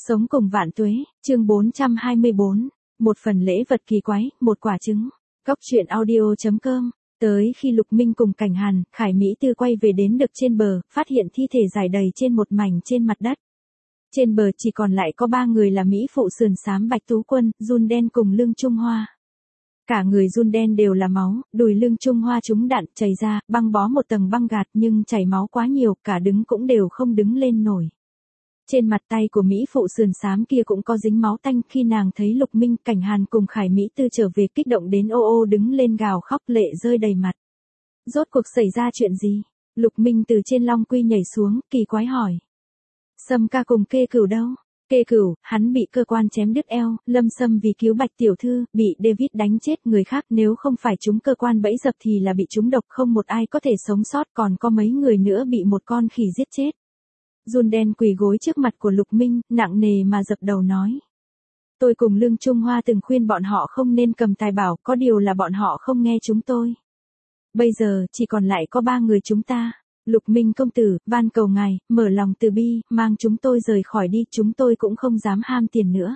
Sống cùng vạn tuế, chương 424, một phần lễ vật kỳ quái, một quả trứng. Cóc truyện audio.com. Tới khi Lục Minh cùng Cảnh Hàn, Khải Mỹ Tư quay về đến được trên bờ, phát hiện thi thể rải đầy trên một mảnh trên mặt đất. Trên bờ chỉ còn lại có 3 người là Mỹ phụ sườn xám Bạch Tú Quân, Jun Đen cùng Lương Trung Hoa. Cả người Jun Đen đều là máu, đùi Lương Trung Hoa trúng đạn chảy ra, băng bó một tầng băng gạt nhưng chảy máu quá nhiều, cả đứng cũng đều không đứng lên nổi. Trên mặt tay của Mỹ phụ sườn xám kia cũng có dính máu tanh, khi nàng thấy Lục Minh, Cảnh Hàn cùng Khải Mỹ Tư trở về kích động đến ô ô đứng lên gào khóc lệ rơi đầy mặt. Rốt cuộc xảy ra chuyện gì? Lục Minh từ trên long quy nhảy xuống, kỳ quái hỏi. Sâm ca cùng Kê Cửu đâu? Kê Cửu, hắn bị cơ quan chém đứt eo, Lâm Sâm vì cứu Bạch tiểu thư, bị David đánh chết, người khác nếu không phải chúng cơ quan bẫy dập thì là bị trúng độc, không một ai có thể sống sót, còn có mấy người nữa bị một con khỉ giết chết. Jun Đen quỳ gối trước mặt của Lục Minh, nặng nề mà dập đầu nói. Tôi cùng Lương Trung Hoa từng khuyên bọn họ không nên cầm tài bảo, có điều là bọn họ không nghe chúng tôi. Bây giờ, chỉ còn lại có 3 người chúng ta. Lục Minh công tử, van cầu ngài, mở lòng từ bi, mang chúng tôi rời khỏi đi, chúng tôi cũng không dám ham tiền nữa.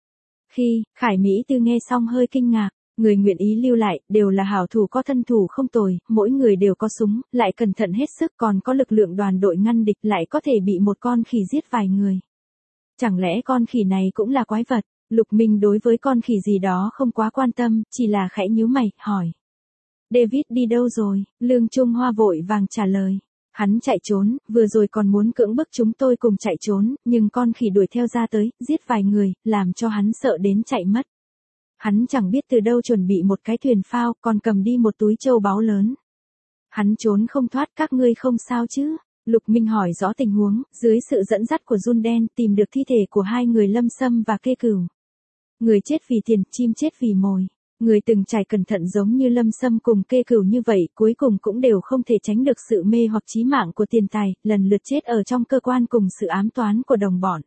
Khi, Khải Mỹ Tư nghe xong hơi kinh ngạc, người nguyện ý lưu lại, đều là hảo thủ có thân thủ không tồi, mỗi người đều có súng, lại cẩn thận hết sức, còn có lực lượng đoàn đội ngăn địch, lại có thể bị một con khỉ giết vài người. Chẳng lẽ con khỉ này cũng là quái vật? Lục Minh đối với con khỉ gì đó không quá quan tâm, chỉ là khẽ nhíu mày, hỏi. David đi đâu rồi? Lương Trung Hoa vội vàng trả lời. Hắn chạy trốn, vừa rồi còn muốn cưỡng bức chúng tôi cùng chạy trốn, nhưng con khỉ đuổi theo ra tới, giết vài người, làm cho hắn sợ đến chạy mất. Hắn chẳng biết từ đâu chuẩn bị một cái thuyền phao, còn cầm đi một túi châu báu lớn. Hắn trốn không thoát, các ngươi không sao chứ? Lục Minh hỏi rõ tình huống, dưới sự dẫn dắt của Jun Đen tìm được thi thể của 2 người Lâm Sâm và Kê Cửu. Người chết vì tiền, chim chết vì mồi. Người từng trải cẩn thận giống như Lâm Sâm cùng Kê Cửu như vậy, cuối cùng cũng đều không thể tránh được sự mê hoặc chí mạng của tiền tài, lần lượt chết ở trong cơ quan cùng sự ám toán của đồng bọn.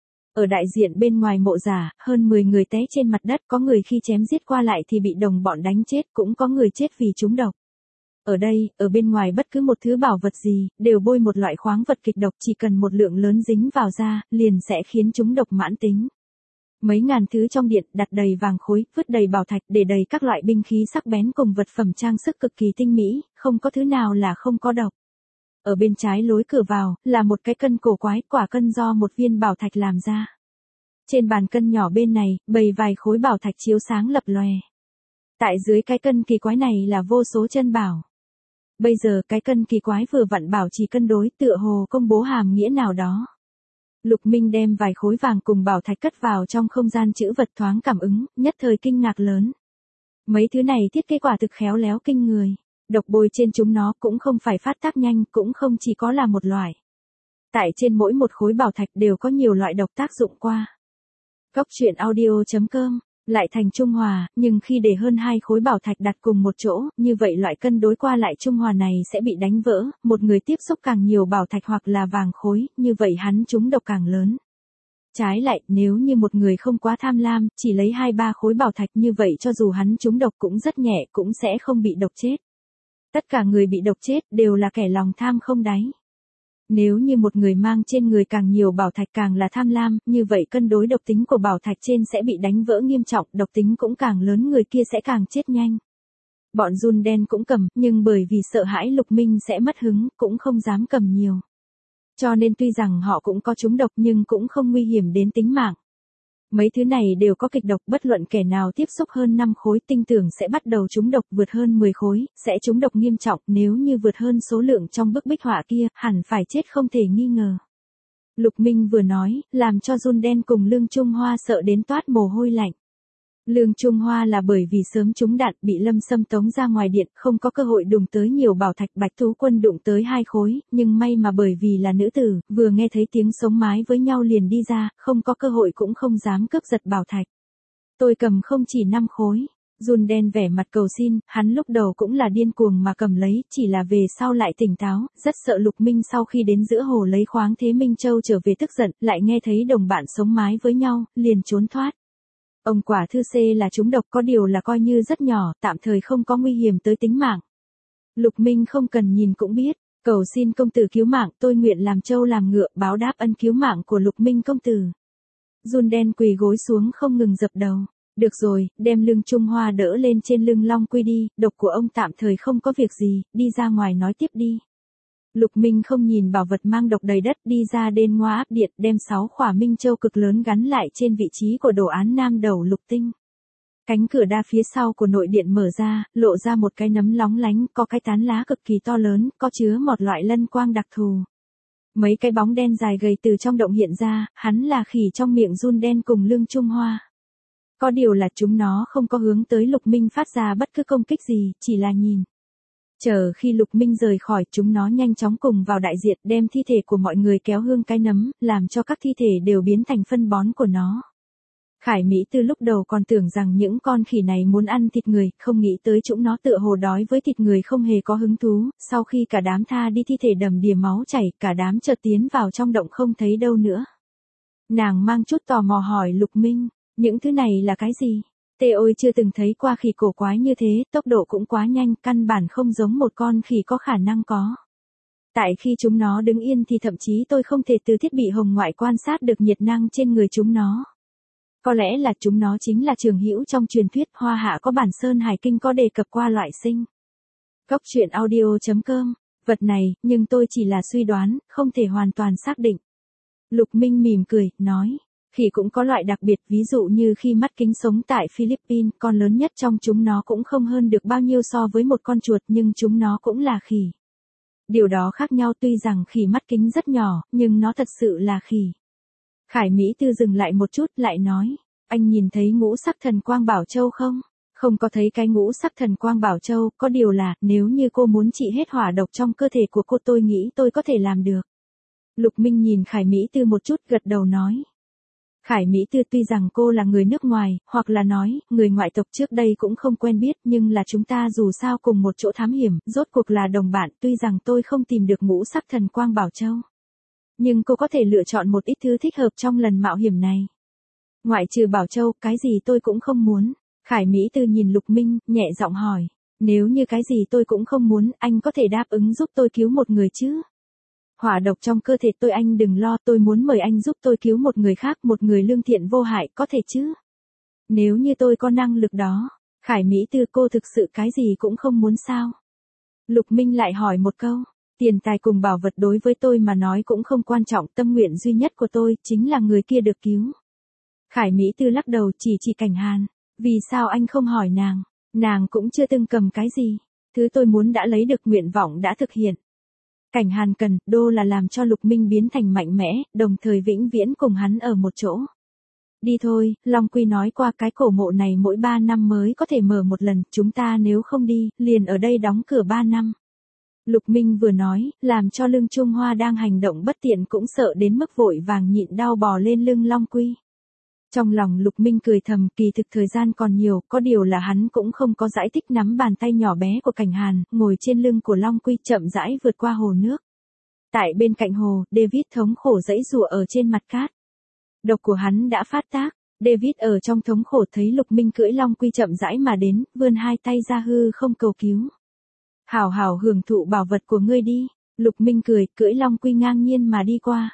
Ở đại diện bên ngoài mộ giả, hơn 10 người té trên mặt đất, có người khi chém giết qua lại thì bị đồng bọn đánh chết, cũng có người chết vì trúng độc. Ở đây, ở bên ngoài bất cứ một thứ bảo vật gì, đều bôi một loại khoáng vật kịch độc, chỉ cần một lượng lớn dính vào da, liền sẽ khiến trúng độc mãn tính. Mấy ngàn thứ trong điện, đặt đầy vàng khối, vứt đầy bảo thạch, để đầy các loại binh khí sắc bén cùng vật phẩm trang sức cực kỳ tinh mỹ, không có thứ nào là không có độc. Ở bên trái lối cửa vào, là một cái cân cổ quái, quả cân do một viên bảo thạch làm ra. Trên bàn cân nhỏ bên này, bày vài khối bảo thạch chiếu sáng lập lòe. Tại dưới cái cân kỳ quái này là vô số chân bảo. Bây giờ cái cân kỳ quái vừa vặn bảo trì cân đối, tựa hồ công bố hàm nghĩa nào đó. Lục Minh đem vài khối vàng cùng bảo thạch cất vào trong không gian trữ vật, thoáng cảm ứng, nhất thời kinh ngạc lớn. Mấy thứ này thiết kế quả thực khéo léo kinh người. Độc bôi trên chúng nó cũng không phải phát tác nhanh, cũng không chỉ có là một loại. Tại trên mỗi một khối bảo thạch đều có nhiều loại độc tác dụng qua. Cóc truyện audio.com. Lại thành trung hòa, nhưng khi để hơn 2 khối bảo thạch đặt cùng một chỗ, như vậy loại cân đối qua lại trung hòa này sẽ bị đánh vỡ, một người tiếp xúc càng nhiều bảo thạch hoặc là vàng khối, như vậy hắn trúng độc càng lớn. Trái lại, nếu như một người không quá tham lam, chỉ lấy 2-3 khối bảo thạch, như vậy cho dù hắn trúng độc cũng rất nhẹ, cũng sẽ không bị độc chết. Tất cả người bị độc chết đều là kẻ lòng tham không đáy. Nếu như một người mang trên người càng nhiều bảo thạch càng là tham lam, như vậy cân đối độc tính của bảo thạch trên sẽ bị đánh vỡ nghiêm trọng, độc tính cũng càng lớn, người kia sẽ càng chết nhanh. Bọn Jun Đen cũng cầm, nhưng bởi vì sợ hãi Lục Minh sẽ mất hứng, cũng không dám cầm nhiều. Cho nên tuy rằng họ cũng có trúng độc nhưng cũng không nguy hiểm đến tính mạng. Mấy thứ này đều có kịch độc, bất luận kẻ nào tiếp xúc hơn 5 khối tinh tưởng sẽ bắt đầu trúng độc, vượt hơn 10 khối, sẽ trúng độc nghiêm trọng, nếu như vượt hơn số lượng trong bức bích họa kia, hẳn phải chết không thể nghi ngờ. Lục Minh vừa nói, làm cho Jun Đen cùng Lương Trung Hoa sợ đến toát mồ hôi lạnh. Lương Trung Hoa là bởi vì sớm trúng đạn, bị Lâm Sâm tống ra ngoài điện, không có cơ hội đụng tới nhiều bảo thạch. Bạch Tú Quân đụng tới 2 khối, nhưng may mà bởi vì là nữ tử, vừa nghe thấy tiếng sống mái với nhau liền đi ra, không có cơ hội cũng không dám cướp giật bảo thạch. Tôi cầm không chỉ 5 khối. Jun Đen vẻ mặt cầu xin, hắn lúc đầu cũng là điên cuồng mà cầm lấy, chỉ là về sau lại tỉnh táo, rất sợ Lục Minh sau khi đến giữa hồ lấy khoáng thế Minh Châu trở về tức giận, lại nghe thấy đồng bạn sống mái với nhau, liền trốn thoát. Ông quả thư C là trúng độc, có điều là coi như rất nhỏ, tạm thời không có nguy hiểm tới tính mạng. Lục Minh không cần nhìn cũng biết, cầu xin công tử cứu mạng, tôi nguyện làm trâu làm ngựa báo đáp ân cứu mạng của Lục Minh công tử. Giun đen quỳ gối xuống không ngừng dập đầu. Được rồi, đem Lương Trung Hoa đỡ lên trên lưng Long Quy đi, độc của ông tạm thời không có việc gì, đi ra ngoài nói tiếp đi. Lục Minh không nhìn bảo vật mang độc đầy đất, đi ra đên ngoa áp điện, đem 6 khỏa minh châu cực lớn gắn lại trên vị trí của đồ án nam đầu lục tinh. Cánh cửa đa phía sau của nội điện mở ra, lộ ra một cái nấm lóng lánh, có cái tán lá cực kỳ to lớn, có chứa một loại lân quang đặc thù. Mấy cái bóng đen dài gầy từ trong động hiện ra, hắn là khỉ trong miệng Giun đen cùng Lương Trung Hoa. Có điều là chúng nó không có hướng tới Lục Minh phát ra bất cứ công kích gì, chỉ là nhìn. Chờ khi Lục Minh rời khỏi, chúng nó nhanh chóng cùng vào đại diện, đem thi thể của mọi người kéo hương cái nấm, làm cho các thi thể đều biến thành phân bón của nó. Khải Mỹ từ lúc đầu còn tưởng rằng những con khỉ này muốn ăn thịt người, không nghĩ tới chúng nó tựa hồ đói với thịt người không hề có hứng thú, sau khi cả đám tha đi thi thể đầm đìa máu chảy, cả đám chợt tiến vào trong động không thấy đâu nữa. Nàng mang chút tò mò hỏi Lục Minh, những thứ này là cái gì? Tê ôi chưa từng thấy qua khỉ cổ quái như thế, tốc độ cũng quá nhanh, căn bản không giống một con khỉ có khả năng có. Tại khi chúng nó đứng yên thì thậm chí tôi không thể từ thiết bị hồng ngoại quan sát được nhiệt năng trên người chúng nó. Có lẽ là chúng nó chính là Trường Hữu trong truyền thuyết Hoa Hạ có bản Sơn Hải Kinh có đề cập qua loại sinh. Cốc truyện audio.com, vật này, nhưng tôi chỉ là suy đoán, không thể hoàn toàn xác định. Lục Minh mỉm cười, nói, khỉ cũng có loại đặc biệt, ví dụ như khi mắt kính sống tại Philippines, con lớn nhất trong chúng nó cũng không hơn được bao nhiêu so với một con chuột, nhưng chúng nó cũng là khỉ. Điều đó khác nhau, tuy rằng khỉ mắt kính rất nhỏ, nhưng nó thật sự là khỉ. Khải Mỹ Tư dừng lại một chút, lại nói, anh nhìn thấy ngũ sắc thần quang bảo châu không? Không có thấy cái ngũ sắc thần quang bảo châu, có điều là, nếu như cô muốn trị hết hỏa độc trong cơ thể của cô tôi nghĩ tôi có thể làm được. Lục Minh nhìn Khải Mỹ Tư một chút, gật đầu nói. Khải Mỹ Tư tuy rằng cô là người nước ngoài, hoặc là nói, người ngoại tộc trước đây cũng không quen biết, nhưng là chúng ta dù sao cùng một chỗ thám hiểm, rốt cuộc là đồng bạn, tuy rằng tôi không tìm được ngũ sắc thần quang bảo châu. Nhưng cô có thể lựa chọn một ít thứ thích hợp trong lần mạo hiểm này. Ngoại trừ bảo châu, cái gì tôi cũng không muốn. Khải Mỹ Tư nhìn Lục Minh, nhẹ giọng hỏi. Nếu như cái gì tôi cũng không muốn, anh có thể đáp ứng giúp tôi cứu một người chứ? Hỏa độc trong cơ thể tôi anh đừng lo, tôi muốn mời anh giúp tôi cứu một người khác, một người lương thiện vô hại, có thể chứ? Nếu như tôi có năng lực đó. Khải Mỹ Tư, cô thực sự cái gì cũng không muốn sao? Lục Minh lại hỏi một câu. Tiền tài cùng bảo vật đối với tôi mà nói cũng không quan trọng, tâm nguyện duy nhất của tôi chính là người kia được cứu. Khải Mỹ Tư lắc đầu, chỉ Cảnh Hàn. Vì sao anh không hỏi nàng? Nàng cũng chưa từng cầm cái gì. Thứ tôi muốn đã lấy được, nguyện vọng đã thực hiện. Cảnh Hàn cần, đô là làm cho Lục Minh biến thành mạnh mẽ, đồng thời vĩnh viễn cùng hắn ở một chỗ. Đi thôi, Long Quy nói qua cái cổ mộ này mỗi 3 năm mới có thể mở một lần, chúng ta nếu không đi, liền ở đây đóng cửa 3 năm. Lục Minh vừa nói, làm cho Lương Trung Hoa đang hành động bất tiện cũng sợ đến mức vội vàng nhịn đau bò lên lưng Long Quy. Trong lòng Lục Minh cười thầm, kỳ thực thời gian còn nhiều, có điều là hắn cũng không có giải thích, nắm bàn tay nhỏ bé của Cảnh Hàn, ngồi trên lưng của Long Quy chậm rãi vượt qua hồ nước. Tại bên cạnh hồ, David thống khổ giãy giụa ở trên mặt cát. Độc của hắn đã phát tác, David ở trong thống khổ thấy Lục Minh cưỡi Long Quy chậm rãi mà đến, vươn hai tay ra hư không cầu cứu. Hảo hảo hưởng thụ bảo vật của ngươi đi. Lục Minh cười, cưỡi Long Quy ngang nhiên mà đi qua.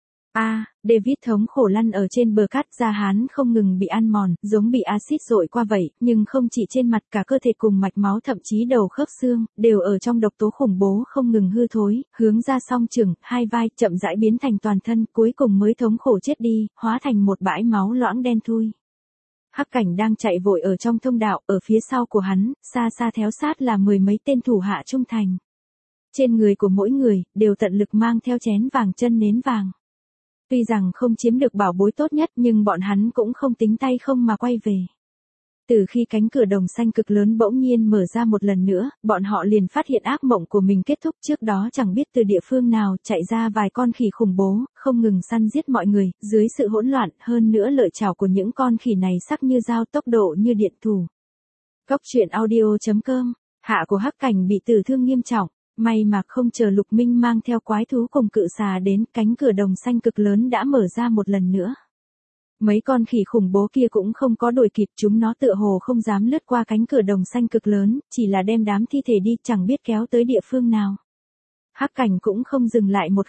David thống khổ lăn ở trên bờ cát, da hán không ngừng bị ăn mòn, giống bị axit dội qua vậy, nhưng không chỉ trên mặt, cả cơ thể cùng mạch máu thậm chí đầu khớp xương, đều ở trong độc tố khủng bố không ngừng hư thối, hướng ra song chừng, hai vai, chậm rãi biến thành toàn thân, cuối cùng mới thống khổ chết đi, hóa thành một bãi máu loãng đen thui. Hắc Cảnh đang chạy vội ở trong thông đạo, ở phía sau của hắn, xa xa theo sát là 10 mấy tên thủ hạ trung thành. Trên người của mỗi người, đều tận lực mang theo chén vàng chân nến vàng. Tuy rằng không chiếm được bảo bối tốt nhất, nhưng bọn hắn cũng không tính tay không mà quay về. Từ khi cánh cửa đồng xanh cực lớn bỗng nhiên mở ra một lần nữa, bọn họ liền phát hiện ác mộng của mình kết thúc. Trước đó chẳng biết từ địa phương nào chạy ra vài con khỉ khủng bố, không ngừng săn giết mọi người, dưới sự hỗn loạn, hơn nữa lợi chảo của những con khỉ này sắc như dao, tốc độ như điện thủ. Cốc truyện audio.com, hạ của Hắc Cảnh bị tử thương nghiêm trọng. May mà không chờ Lục Minh mang theo quái thú cùng cự xà đến, cánh cửa đồng xanh cực lớn đã mở ra một lần nữa. Mấy con khỉ khủng bố kia cũng không có đuổi kịp, chúng nó tựa hồ không dám lướt qua cánh cửa đồng xanh cực lớn, chỉ là đem đám thi thể đi, chẳng biết kéo tới địa phương nào. Hắc Cảnh cũng không dừng lại một khắc,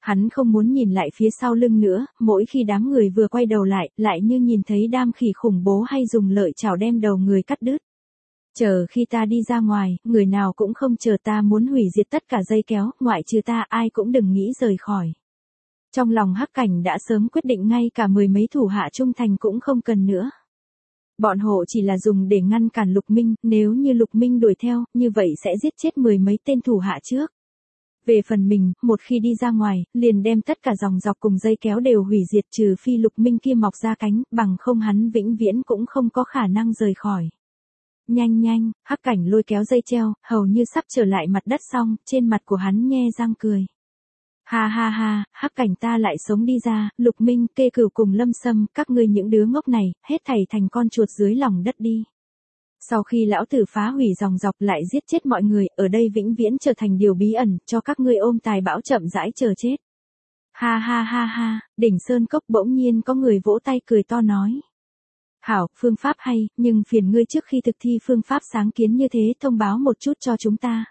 Hắn không muốn nhìn lại phía sau lưng nữa, mỗi khi đám người vừa quay đầu lại như nhìn thấy đam khỉ khủng bố hay dùng lợi chảo đem đầu người cắt đứt. Chờ khi ta đi ra ngoài, người nào cũng không chờ ta muốn hủy diệt tất cả dây kéo, ngoại trừ ta ai cũng đừng nghĩ rời khỏi. Trong lòng Hắc Cảnh đã sớm quyết định ngay cả 10 mấy thủ hạ trung thành cũng không cần nữa. Bọn hộ chỉ là dùng để ngăn cản Lục Minh, nếu như Lục Minh đuổi theo, như vậy sẽ giết chết 10 mấy tên thủ hạ trước. Về phần mình, một khi đi ra ngoài, liền đem tất cả dòng dọc cùng dây kéo đều hủy diệt trừ phi Lục Minh kia mọc ra cánh, bằng không hắn vĩnh viễn cũng không có khả năng rời khỏi. Nhanh nhanh, Hắc Cảnh lôi kéo dây treo, hầu như sắp trở lại mặt đất xong, trên mặt của hắn nhe răng cười. Ha ha ha, Hắc Cảnh ta lại sống đi ra, Lục Minh, Kê Cửu cùng Lâm Sâm, các ngươi những đứa ngốc này, hết thảy thành con chuột dưới lòng đất đi. Sau khi lão tử phá hủy dòng dọc lại giết chết mọi người, ở đây vĩnh viễn trở thành điều bí ẩn, cho các ngươi ôm tài bão chậm rãi chờ chết. Ha ha ha ha, đỉnh Sơn Cốc bỗng nhiên có người vỗ tay cười to nói. Hảo, phương pháp hay, nhưng phiền ngươi trước khi thực thi phương pháp sáng kiến như thế thông báo một chút cho chúng ta.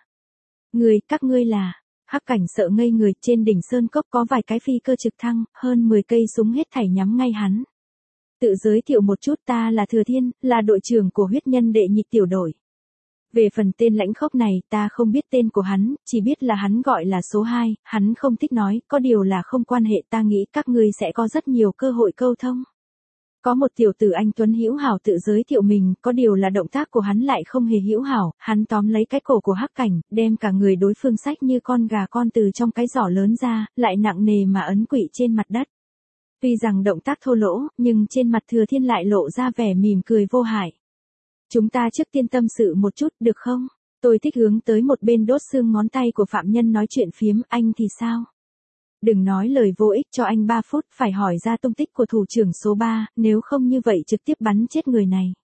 Các ngươi là, Hắc Cảnh sợ ngây người, trên đỉnh Sơn Cốc có vài cái phi cơ trực thăng, hơn 10 cây súng hết thảy nhắm ngay hắn. Tự giới thiệu một chút, ta là Thừa Thiên, là đội trưởng của huyết nhân đệ nhị tiểu đội. Về phần tên lãnh khốc này, ta không biết tên của hắn, chỉ biết là hắn gọi là số 2, hắn không thích nói, có điều là không quan hệ, ta nghĩ các ngươi sẽ có rất nhiều cơ hội câu thông. Có một tiểu tử anh Tuấn hữu hảo tự giới thiệu mình, có điều là động tác của hắn lại không hề hữu hảo, hắn tóm lấy cái cổ của Hắc Cảnh, đem cả người đối phương xách như con gà con từ trong cái giỏ lớn ra, lại nặng nề mà ấn quỵ trên mặt đất. Tuy rằng động tác thô lỗ, nhưng trên mặt Thừa Thiên lại lộ ra vẻ mỉm cười vô hại. Chúng ta trước tiên tâm sự một chút, được không? Tôi thích hướng tới một bên đốt xương ngón tay của phạm nhân nói chuyện phiếm, anh thì sao? Đừng nói lời vô ích cho anh 3 phút, phải hỏi ra tung tích của thủ trưởng số 3, nếu không như vậy trực tiếp bắn chết người này.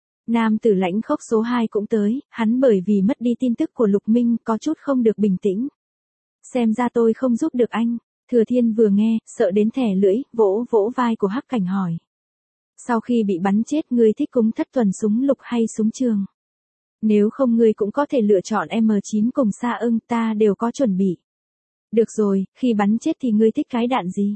Nam tử lãnh khốc số 2 cũng tới, hắn bởi vì mất đi tin tức của Lục Minh có chút không được bình tĩnh. Xem ra tôi không giúp được anh. Thừa Thiên vừa nghe, sợ đến thẻ lưỡi, vỗ vỗ vai của Hắc Cảnh hỏi. Sau khi bị bắn chết ngươi thích cúng thất tuần súng lục hay súng trường? Nếu không ngươi cũng có thể lựa chọn M9 cùng Sa Ưng, ta đều có chuẩn bị. Được rồi, khi bắn chết thì ngươi thích cái đạn gì?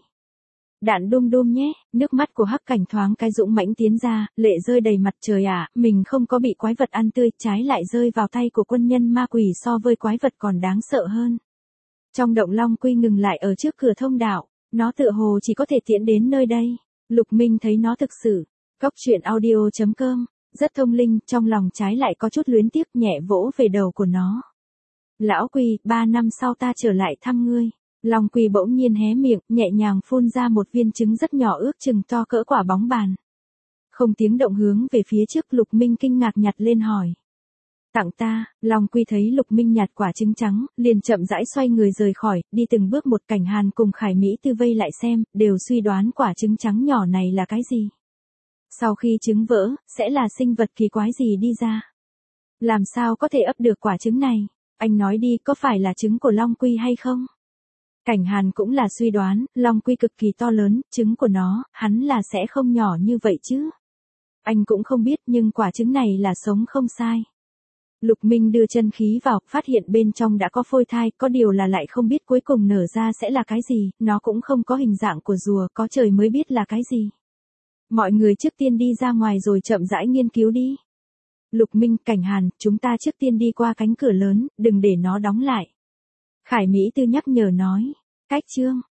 Đạn đum đum nhé, nước mắt của Hắc Cảnh thoáng cái dũng mãnh tiến ra, lệ rơi đầy mặt trời ạ, mình không có bị quái vật ăn tươi, trái lại rơi vào tay của quân nhân ma quỷ so với quái vật còn đáng sợ hơn. Trong động Long Quy ngừng lại ở trước cửa thông đạo, nó tựa hồ chỉ có thể tiễn đến nơi đây. Lục Minh thấy nó thực sự, Cóc truyện audio.com, rất thông linh, trong lòng trái lại có chút luyến tiếc, nhẹ vỗ về đầu của nó. Lão Quy, 3 năm sau ta trở lại thăm ngươi. Long Quy bỗng nhiên hé miệng, nhẹ nhàng phun ra một viên trứng rất nhỏ ước chừng to cỡ quả bóng bàn. Không tiếng động hướng về phía trước, Lục Minh kinh ngạc nhặt lên hỏi. Tặng ta, Long Quy thấy Lục Minh nhặt quả trứng trắng, liền chậm rãi xoay người rời khỏi, đi từng bước một. Cảnh Hàn cùng Khải Mỹ Tư vây lại xem, đều suy đoán quả trứng trắng nhỏ này là cái gì. Sau khi trứng vỡ, sẽ là sinh vật kỳ quái gì đi ra. Làm sao có thể ấp được quả trứng này? Anh nói đi, có phải là trứng của Long Quy hay không? Cảnh Hàn cũng là suy đoán, Long Quy cực kỳ to lớn, trứng của nó, hắn là sẽ không nhỏ như vậy chứ. Anh cũng không biết, nhưng quả trứng này là sống không sai. Lục Minh đưa chân khí vào, phát hiện bên trong đã có phôi thai, có điều là lại không biết cuối cùng nở ra sẽ là cái gì, nó cũng không có hình dạng của rùa, có trời mới biết là cái gì. Mọi người trước tiên đi ra ngoài rồi chậm rãi nghiên cứu đi. Lục Minh, Cảnh Hàn, chúng ta trước tiên đi qua cánh cửa lớn, đừng để nó đóng lại. Khải Mỹ Tư nhắc nhở nói. Cách chương.